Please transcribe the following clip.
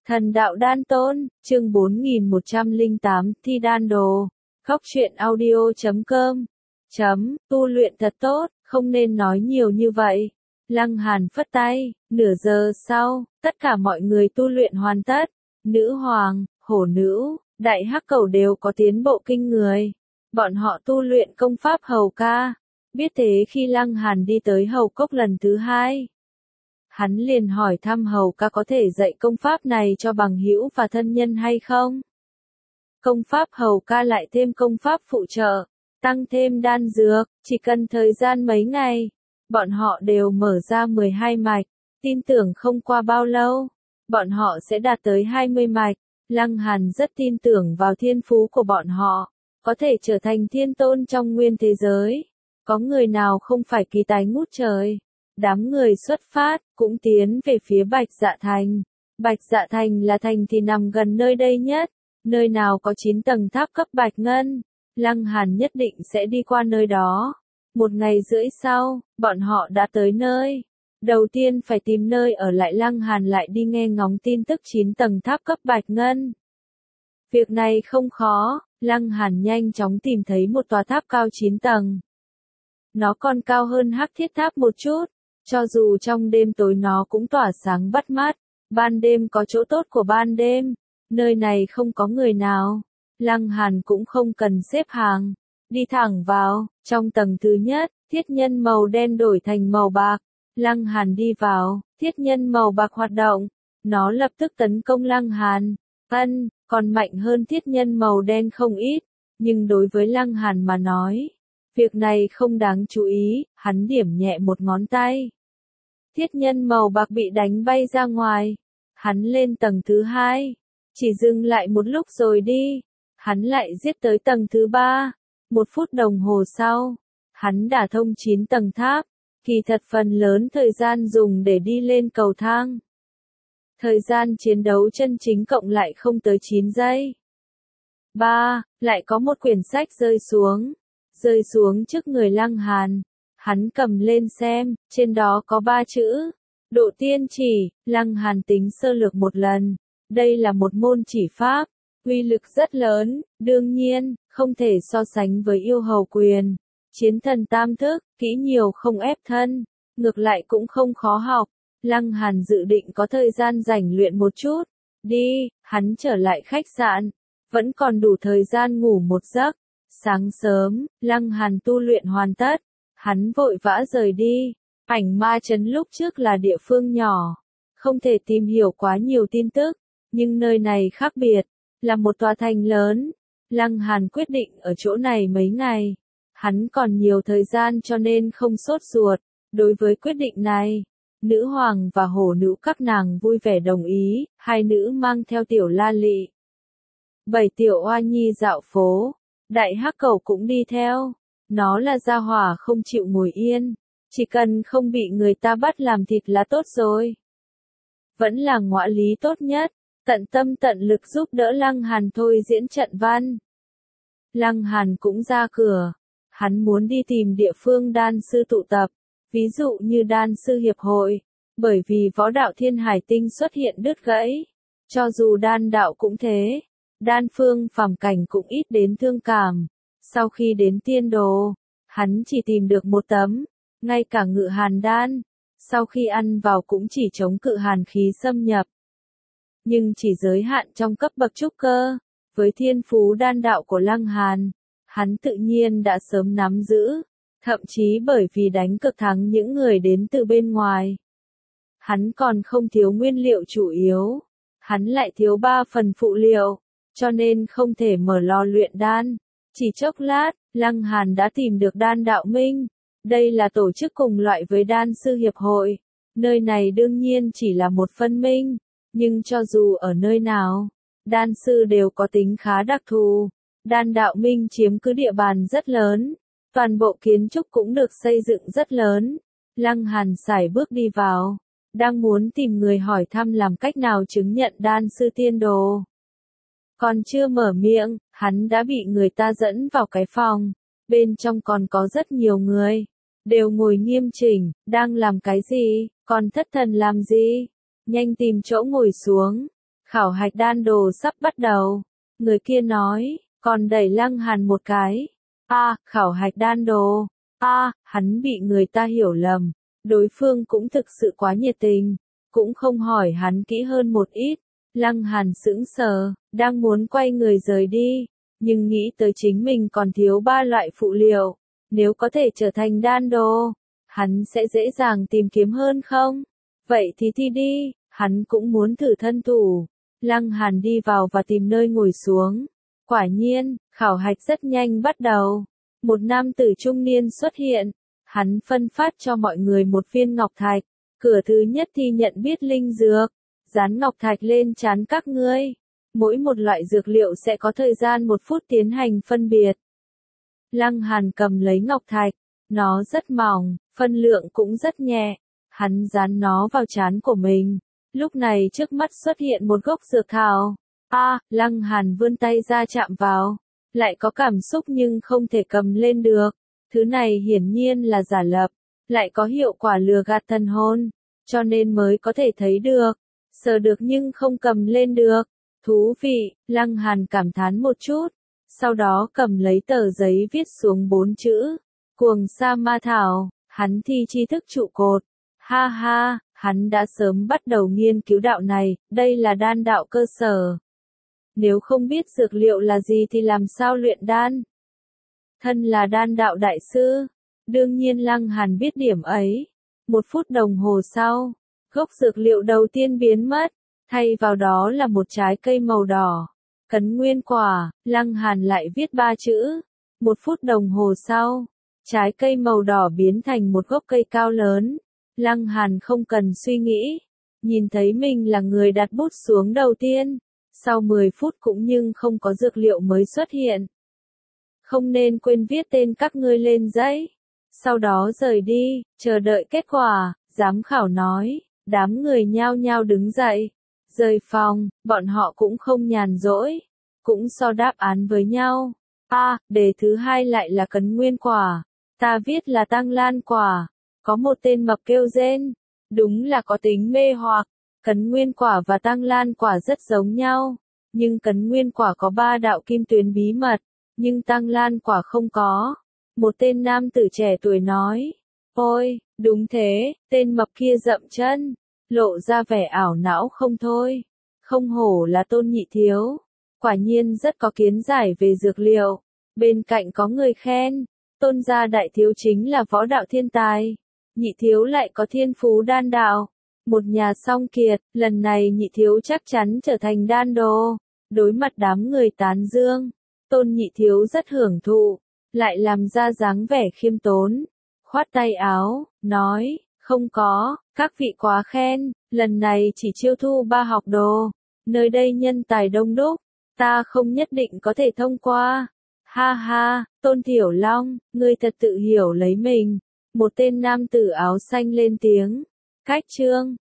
Thần đạo đan tôn, chương 4108, thi đan đồ. Khóc chuyện audio.com. Tu luyện thật tốt, không nên nói nhiều như vậy. Lăng Hàn phất tay, nửa giờ sau, tất cả mọi người tu luyện hoàn tất. Nữ hoàng, hổ nữ, đại hắc cầu đều có tiến bộ kinh người. Bọn họ tu luyện công pháp hầu ca. Biết thế khi Lăng Hàn đi tới hầu cốc lần thứ hai, hắn liền hỏi thăm hầu ca có thể dạy công pháp này cho bằng hữu và thân nhân hay không. Công pháp hầu ca lại thêm công pháp phụ trợ, tăng thêm đan dược, chỉ cần thời gian mấy ngày, bọn họ đều mở ra 12 mạch, tin tưởng không qua bao lâu, bọn họ sẽ đạt tới 20 mạch. Lăng Hàn rất tin tưởng vào thiên phú của bọn họ, có thể trở thành thiên tôn trong nguyên thế giới. Có người nào không phải kỳ tài ngút trời. Đám người xuất phát, cũng tiến về phía Bạch Dạ Thành. Bạch Dạ Thành là thành thì nằm gần nơi đây nhất, nơi nào có 9 tầng tháp cấp bạch ngân. Lăng Hàn nhất định sẽ đi qua nơi đó. 1 ngày rưỡi sau, bọn họ đã tới nơi. Đầu tiên phải tìm nơi ở lại, Lăng Hàn lại đi nghe ngóng tin tức 9 tầng tháp cấp bạch ngân. Việc này không khó, Lăng Hàn nhanh chóng tìm thấy một tòa tháp cao 9 tầng. Nó còn cao hơn Hắc Thiết Tháp một chút. Cho dù trong đêm tối nó cũng tỏa sáng bắt mắt, ban đêm có chỗ tốt của ban đêm, nơi này không có người nào. Lăng Hàn cũng không cần xếp hàng, đi thẳng vào, trong tầng thứ nhất, thiết nhân màu đen đổi thành màu bạc. Lăng Hàn đi vào, thiết nhân màu bạc hoạt động, nó lập tức tấn công Lăng Hàn. Còn mạnh hơn thiết nhân màu đen không ít, nhưng đối với Lăng Hàn mà nói, việc này không đáng chú ý, hắn điểm nhẹ một ngón tay. Thiết nhân màu bạc bị đánh bay ra ngoài. Hắn lên tầng thứ 2. Chỉ dừng lại một lúc rồi đi. Hắn lại giết tới tầng thứ 3. 1 phút đồng hồ sau, hắn đả thông 9 tầng tháp. Kỳ thật phần lớn thời gian dùng để đi lên cầu thang. Thời gian chiến đấu chân chính cộng lại không tới 9 giây. Lại có một quyển sách rơi xuống trước người Lăng Hàn. Hắn cầm lên xem, trên đó có 3 chữ. Độ tiên chỉ. Lăng Hàn tính sơ lược một lần. Đây là một môn chỉ pháp, uy lực rất lớn, đương nhiên, không thể so sánh với yêu hầu quyền. Chiến thần tam thức, kỹ nhiều không ép thân, ngược lại cũng không khó học. Lăng Hàn dự định có thời gian rảnh luyện một chút. Hắn trở lại khách sạn, vẫn còn đủ thời gian ngủ một giấc. Sáng sớm, Lăng Hàn tu luyện hoàn tất. Hắn vội vã rời đi. Ảnh ma trấn lúc trước là địa phương nhỏ, không thể tìm hiểu quá nhiều tin tức, nhưng nơi này khác biệt, là một tòa thành lớn. Lăng Hàn quyết định ở chỗ này mấy ngày. Hắn còn nhiều thời gian cho nên không sốt ruột. Đối với quyết định này, nữ hoàng và hổ nữ các nàng vui vẻ đồng ý. Hai nữ mang theo tiểu La Lị, 7 tiểu oa nhi dạo phố. Đại hắc cầu cũng đi theo. Nó là gia hỏa không chịu ngồi yên, chỉ cần không bị người ta bắt làm thịt là tốt rồi. Vẫn là ngõa lý tốt nhất, tận tâm tận lực giúp đỡ Lăng Hàn thôi diễn trận văn. Lăng Hàn cũng ra cửa, hắn muốn đi tìm địa phương đan sư tụ tập, ví dụ như đan sư hiệp hội, bởi vì võ đạo thiên hải tinh xuất hiện đứt gãy. Cho dù đan đạo cũng thế, đan phương phàm cảnh cũng ít đến thương cảm. Sau khi đến tiên đồ, hắn chỉ tìm được 1 tấm, ngay cả ngự hàn đan, sau khi ăn vào cũng chỉ chống cự hàn khí xâm nhập. Nhưng chỉ giới hạn trong cấp bậc trúc cơ, với thiên phú đan đạo của Lăng Hàn, hắn tự nhiên đã sớm nắm giữ, thậm chí bởi vì đánh cực thắng những người đến từ bên ngoài. Hắn còn không thiếu nguyên liệu chủ yếu, hắn lại thiếu 3 phần phụ liệu, cho nên không thể mở lò luyện đan. Chỉ chốc lát, Lăng Hàn đã tìm được đan đạo minh. Đây là tổ chức cùng loại với đan sư hiệp hội. Nơi này đương nhiên chỉ là một phân minh, nhưng cho dù ở nơi nào, đan sư đều có tính khá đặc thù. Đan đạo minh chiếm cứ địa bàn rất lớn, toàn bộ kiến trúc cũng được xây dựng rất lớn. Lăng Hàn sải bước đi vào, đang muốn tìm người hỏi thăm làm cách nào chứng nhận đan sư tiên đồ. Còn chưa mở miệng, hắn đã bị người ta dẫn vào cái phòng. Bên trong còn có rất nhiều người, đều ngồi nghiêm chỉnh. Đang làm cái gì? Còn thất thần làm gì? Nhanh tìm chỗ ngồi xuống. khảo hạch đan đồ sắp bắt đầu. Người kia nói, còn đẩy Lăng Hàn một cái. Khảo hạch đan đồ. Hắn bị người ta hiểu lầm. Đối phương cũng thực sự quá nhiệt tình. Cũng không hỏi hắn kỹ hơn một ít. Lăng Hàn sững sờ, đang muốn quay người rời đi. Nhưng nghĩ tới chính mình còn thiếu 3 loại phụ liệu. Nếu có thể trở thành đan đồ, hắn sẽ dễ dàng tìm kiếm hơn không? Vậy thì thi đi, hắn cũng muốn thử thân thủ. Lăng Hàn đi vào và tìm nơi ngồi xuống. Quả nhiên, khảo hạch rất nhanh bắt đầu. Một nam tử trung niên xuất hiện. Hắn phân phát cho mọi người một viên ngọc thạch. Cửa thứ nhất thì nhận biết linh dược. Dán ngọc thạch lên trán các ngươi. Mỗi một loại dược liệu sẽ có thời gian 1 phút tiến hành phân biệt. Lăng Hàn cầm lấy ngọc thạch. Nó rất mỏng, phân lượng cũng rất nhẹ. Hắn dán nó vào trán của mình. Lúc này trước mắt xuất hiện một gốc dược thảo. Lăng Hàn vươn tay ra chạm vào. Lại có cảm xúc nhưng không thể cầm lên được. Thứ này hiển nhiên là giả lập. Lại có hiệu quả lừa gạt thần hồn. Cho nên mới có thể thấy được. Sờ được nhưng không cầm lên được. Thú vị, Lăng Hàn cảm thán một chút. Sau đó cầm lấy tờ giấy viết xuống 4 chữ. Cuồng sa ma thảo, hắn thi tri thức trụ cột. Hắn đã sớm bắt đầu nghiên cứu đạo này, đây là đan đạo cơ sở. Nếu không biết dược liệu là gì thì làm sao luyện đan? Thân là đan đạo đại sư, đương nhiên Lăng Hàn biết điểm ấy. 1 phút đồng hồ sau, gốc dược liệu đầu tiên biến mất, thay vào đó là một trái cây màu đỏ. Cấn nguyên quả, Lăng Hàn lại viết 3 chữ. 1 phút đồng hồ sau, trái cây màu đỏ biến thành một gốc cây cao lớn. Lăng Hàn không cần suy nghĩ, nhìn thấy mình là người đặt bút xuống đầu tiên. Sau 10 phút cũng nhưng không có dược liệu mới xuất hiện. Không nên quên viết tên các ngươi lên giấy. Sau đó rời đi, chờ đợi kết quả, giám khảo nói. Đám người nhao nhao đứng dậy. Rời phòng, bọn họ cũng không nhàn rỗi. Cũng so đáp án với nhau. Đề thứ 2 lại là cấn nguyên quả. Ta viết là tăng lan quả. Có một tên mập kêu rên. Đúng là có tính mê hoặc. Cấn nguyên quả và tăng lan quả rất giống nhau. Nhưng cấn nguyên quả có 3 đạo kim tuyến bí mật. Nhưng tăng lan quả không có. Một tên nam tử trẻ tuổi nói. Ôi, đúng thế, tên mập kia dậm chân. Lộ ra vẻ ảo não không thôi. Không hổ là Tôn Nhị Thiếu. Quả nhiên rất có kiến giải về dược liệu. Bên cạnh có người khen. Tôn gia đại thiếu chính là võ đạo thiên tài. Nhị Thiếu lại có thiên phú đan đạo. Một nhà song kiệt, lần này Nhị Thiếu chắc chắn trở thành đan đồ. Đối mặt đám người tán dương, Tôn Nhị Thiếu rất hưởng thụ, lại làm ra dáng vẻ khiêm tốn. Khoát tay áo, nói, không có, các vị quá khen, lần này chỉ chiêu thu 3 học đồ. Nơi đây nhân tài đông đúc, ta không nhất định có thể thông qua. Tôn Tiểu Long, ngươi thật tự hiểu lấy mình. Một tên nam tử áo xanh lên tiếng. Cách chương